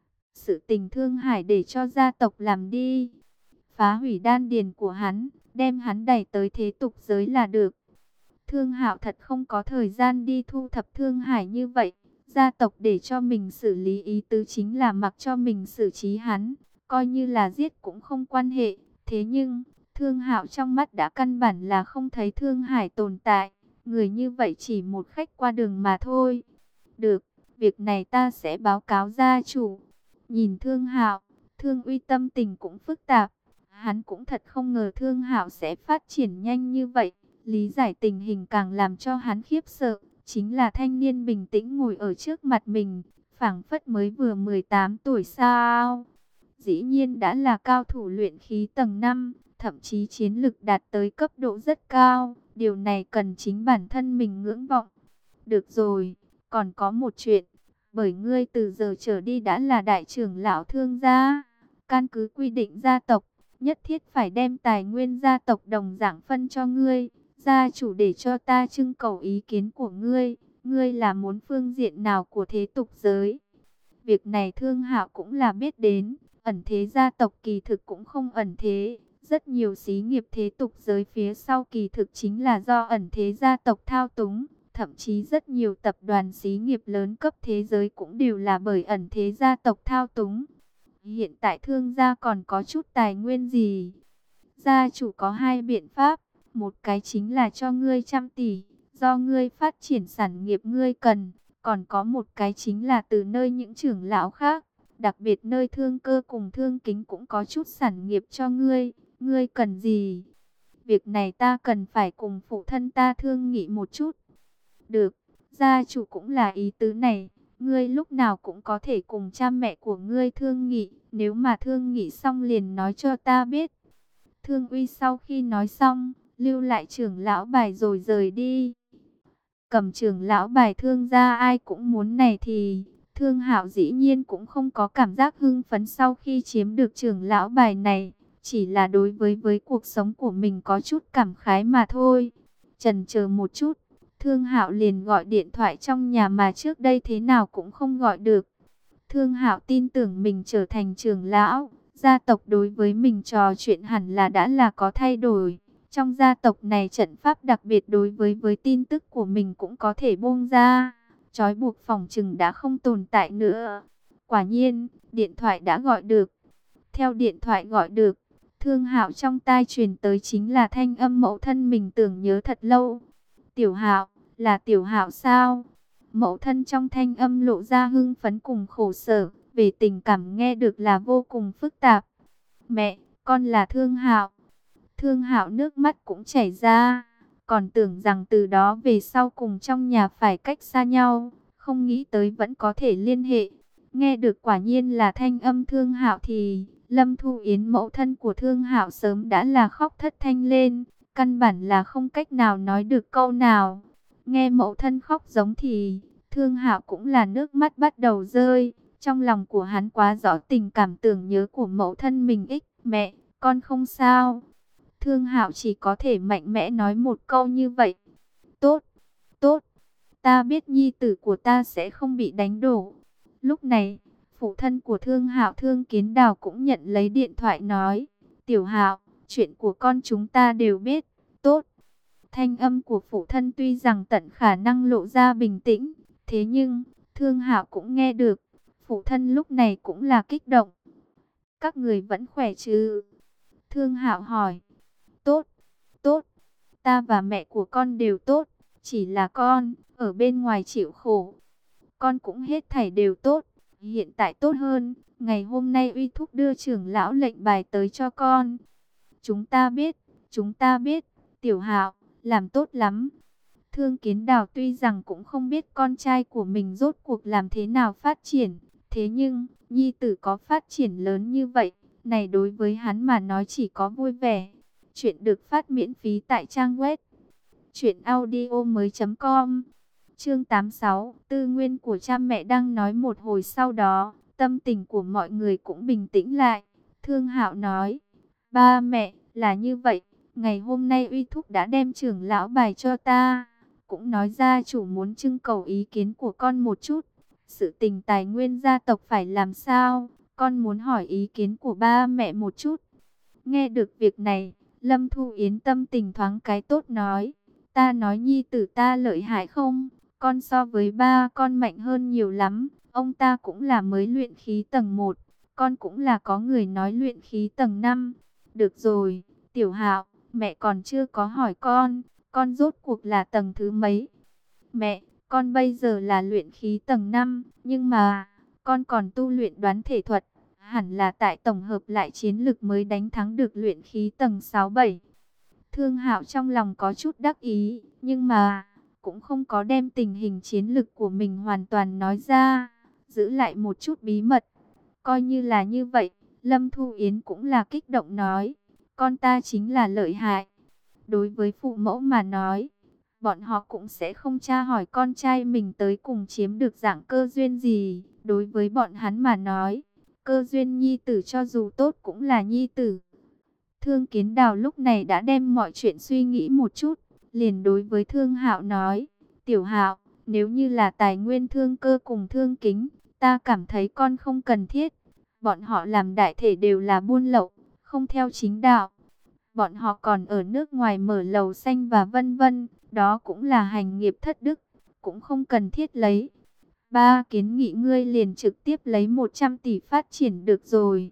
A: Sự tình Thương Hải để cho gia tộc làm đi, phá hủy đan điền của hắn, đem hắn đẩy tới thế tục giới là được. Thương Hạo thật không có thời gian đi thu thập Thương Hải như vậy. Gia tộc để cho mình xử lý, ý tứ chính là mặc cho mình xử trí hắn, coi như là giết cũng không quan hệ. Thế nhưng, Thương Hạo trong mắt đã căn bản là không thấy Thương Hải tồn tại. Người như vậy chỉ một khách qua đường mà thôi. Được, việc này ta sẽ báo cáo gia chủ. Nhìn Thương Hạo, Thương Uy tâm tình cũng phức tạp. Hắn cũng thật không ngờ Thương Hạo sẽ phát triển nhanh như vậy. Lý giải tình hình càng làm cho hắn khiếp sợ, chính là thanh niên bình tĩnh ngồi ở trước mặt mình, phảng phất mới vừa 18 tuổi sao. Dĩ nhiên đã là cao thủ luyện khí tầng 5, thậm chí chiến lực đạt tới cấp độ rất cao, điều này cần chính bản thân mình ngưỡng vọng. Được rồi, còn có một chuyện, bởi ngươi từ giờ trở đi đã là đại trưởng lão Thương gia, căn cứ quy định gia tộc, nhất thiết phải đem tài nguyên gia tộc đồng dạng phân cho ngươi. Gia chủ để cho ta trưng cầu ý kiến của ngươi, ngươi là muốn phương diện nào của thế tục giới? Việc này Thương Hạo cũng là biết đến, ẩn thế gia tộc kỳ thực cũng không ẩn thế. Rất nhiều xí nghiệp thế tục giới phía sau kỳ thực chính là do ẩn thế gia tộc thao túng. Thậm chí rất nhiều tập đoàn xí nghiệp lớn cấp thế giới cũng đều là bởi ẩn thế gia tộc thao túng. Hiện tại Thương gia còn có chút tài nguyên gì? Gia chủ có hai biện pháp. Một cái chính là cho ngươi 100 tỷ, do ngươi phát triển sản nghiệp ngươi cần. Còn có một cái chính là từ nơi những trưởng lão khác, đặc biệt nơi Thương Cơ cùng Thương Kính cũng có chút sản nghiệp cho ngươi. Ngươi cần gì? Việc này ta cần phải cùng phụ thân ta thương nghị một chút. Được, gia chủ cũng là ý tứ này. Ngươi lúc nào cũng có thể cùng cha mẹ của ngươi thương nghị. Nếu mà thương nghị xong liền nói cho ta biết. Thương Uy sau khi nói xong, lưu lại trưởng lão bài rồi rời đi. Cầm trưởng lão bài Thương gia ai cũng muốn này thì Thương Hạo dĩ nhiên cũng không có cảm giác hưng phấn sau khi chiếm được trưởng lão bài này. Chỉ là đối với cuộc sống của mình có chút cảm khái mà thôi. Chần chờ một chút, Thương Hạo liền gọi điện thoại trong nhà mà trước đây thế nào cũng không gọi được. Thương Hạo tin tưởng mình trở thành trưởng lão, gia tộc đối với mình trò chuyện hẳn là đã là có thay đổi. Trong gia tộc này trận pháp đặc biệt đối với tin tức của mình cũng có thể buông ra. Trói buộc phòng trừng đã không tồn tại nữa. Quả nhiên, điện thoại đã gọi được. Theo điện thoại gọi được, Thương Hạo trong tai truyền tới chính là thanh âm mẫu thân mình tưởng nhớ thật lâu. Tiểu Hạo, là Tiểu Hạo sao? Mẫu thân trong thanh âm lộ ra hưng phấn cùng khổ sở, về tình cảm nghe được là vô cùng phức tạp. Mẹ, con là Thương Hạo. Thương Hạo nước mắt cũng chảy ra, còn tưởng rằng từ đó về sau cùng trong nhà phải cách xa nhau, không nghĩ tới vẫn có thể liên hệ. Nghe được quả nhiên là thanh âm Thương Hạo thì Lâm Thu Yến mẫu thân của Thương Hạo sớm đã là khóc thất thanh lên, căn bản là không cách nào nói được câu nào. Nghe mẫu thân khóc giống thì Thương Hạo cũng là nước mắt bắt đầu rơi, trong lòng của hắn quá rõ tình cảm tưởng nhớ của mẫu thân mình. Mẹ, con không sao. Thương Hạo chỉ có thể mạnh mẽ nói một câu như vậy. Tốt, tốt, ta biết nhi tử của ta sẽ không bị đánh đổ. Lúc này, phụ thân của Thương Hạo Thương Kiến Đào cũng nhận lấy điện thoại nói, Tiểu Hạo, chuyện của con chúng ta đều biết, Thanh âm của phụ thân tuy rằng tận khả năng lộ ra bình tĩnh, thế nhưng Thương Hạo cũng nghe được, phụ thân lúc này cũng là kích động. Các người vẫn khỏe chứ? Thương Hạo hỏi. Tốt, tốt, ta và mẹ của con đều tốt, chỉ là con ở bên ngoài chịu khổ. Con cũng hết thảy đều tốt, hiện tại tốt hơn. Ngày hôm nay Uy Thúc đưa trưởng lão lệnh bài tới cho con. Chúng ta biết, Tiểu Hạo, làm tốt lắm. Thương Kiến Đào tuy rằng cũng không biết con trai của mình rốt cuộc làm thế nào phát triển, thế nhưng nhi tử có phát triển lớn như vậy, này đối với hắn mà nói chỉ có vui vẻ. Chuyện được phát miễn phí tại trang web truyệnaudiomoi.com. Chương 86, tư nguyên của cha mẹ đang nói một hồi, sau đó tâm tình của mọi người cũng bình tĩnh lại. Thương Hạo nói: "Ba mẹ, là như vậy, ngày hôm nay Uy Thúc đã đem trưởng lão bài cho ta, cũng nói gia chủ muốn trưng cầu ý kiến của con một chút. Sự tình tài nguyên gia tộc phải làm sao, con muốn hỏi ý kiến của ba mẹ một chút." Nghe được việc này, Lâm Thu Yến tâm tình thoáng cái tốt, nói: "Ta nói nhi tử ta lợi hại không? Con so với ba con mạnh hơn nhiều lắm. Ông ta cũng là mới luyện khí tầng 1, con cũng là có người nói luyện khí tầng 5. Được rồi, Tiểu Hạo, mẹ còn chưa có hỏi con rốt cuộc là tầng thứ mấy?" "Mẹ, con bây giờ là luyện khí tầng 5, nhưng mà con còn tu luyện đoán thể thuật, hẳn là tại tổng hợp lại chiến lực mới đánh thắng được luyện khí tầng 6-7. Thương Hạo trong lòng có chút đắc ý, nhưng mà cũng không có đem tình hình chiến lực của mình hoàn toàn nói ra, giữ lại một chút bí mật. Coi như là như vậy, Lâm Thu Yến cũng là kích động nói: "Con ta chính là lợi hại." Đối với phụ mẫu mà nói, bọn họ cũng sẽ không tra hỏi con trai mình tới cùng chiếm được dạng cơ duyên gì. Đối với bọn hắn mà nói, cơ duyên nhi tử cho dù tốt cũng là nhi tử. Thương Kiến Đào lúc này đã đem mọi chuyện suy nghĩ một chút, liền đối với Thương Hạo nói: "Tiểu Hạo, nếu như là tài nguyên Thương Cơ cùng Thương Kính, ta cảm thấy con không cần thiết. Bọn họ làm đại thể đều là buôn lậu, không theo chính đạo. Bọn họ còn ở nước ngoài mở lầu xanh và vân vân, đó cũng là hành nghiệp thất đức, cũng không cần thiết lấy. Ba kiến nghị ngươi liền trực tiếp lấy 100 tỷ phát triển được rồi."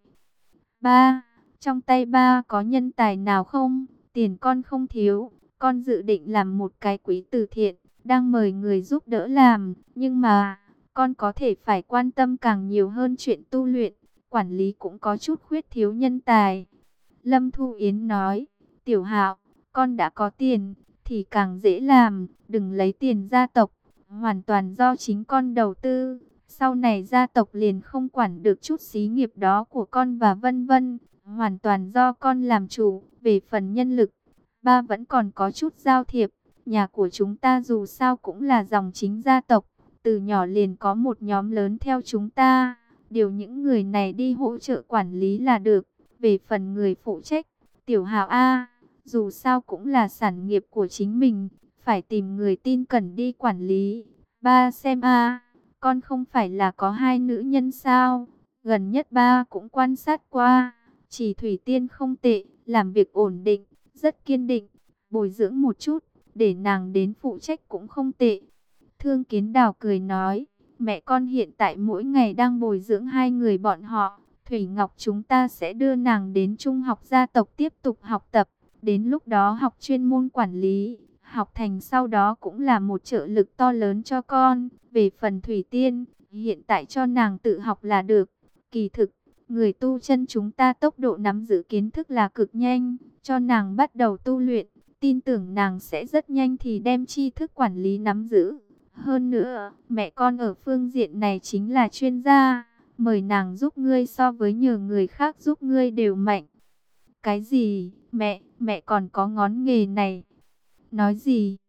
A: "Ba, trong tay ba có nhân tài nào không? Tiền con không thiếu, con dự định làm một cái quỹ từ thiện, đang mời người giúp đỡ làm, nhưng mà con có thể phải quan tâm càng nhiều hơn chuyện tu luyện, quản lý cũng có chút khuyết thiếu nhân tài." Lâm Thu Yến nói: "Tiểu Hạo, con đã có tiền thì càng dễ làm, đừng lấy tiền gia tộc, hoàn toàn do chính con đầu tư. Sau này gia tộc liền không quản được chút xí nghiệp đó của con và vân vân, hoàn toàn do con làm chủ. Về phần nhân lực, ba vẫn còn có chút giao thiệp. Nhà của chúng ta dù sao cũng là dòng chính gia tộc, từ nhỏ liền có một nhóm lớn theo chúng ta, điều những người này đi hỗ trợ quản lý là được. Về phần người phụ trách, Tiểu Hạo a, dù sao cũng là sản nghiệp của chính mình, phải tìm người tin cẩn đi quản lý. Ba xem a, con không phải là có hai nữ nhân sao? Gần nhất ba cũng quan sát qua, chỉ Thủy Tiên không tệ, làm việc ổn định, rất kiên định, bồi dưỡng một chút, để nàng đến phụ trách cũng không tệ." Thương Kiến Đào cười nói: "Mẹ con hiện tại mỗi ngày đang bồi dưỡng hai người bọn họ. Thủy Ngọc chúng ta sẽ đưa nàng đến trung học gia tộc tiếp tục học tập. Đến lúc đó học chuyên môn quản lý, học thành sau đó cũng là một trợ lực to lớn cho con. Về phần Thủy Tiên, hiện tại cho nàng tự học là được. Kỳ thực, người tu chân chúng ta tốc độ nắm giữ kiến thức là cực nhanh. Cho nàng bắt đầu tu luyện, tin tưởng nàng sẽ rất nhanh thì đem tri thức quản lý nắm giữ. Hơn nữa, mẹ con ở phương diện này chính là chuyên gia. Mời nàng giúp ngươi so với nhờ người khác giúp ngươi đều mạnh." "Cái gì? Mẹ còn có ngón nghề này?" "Nói gì?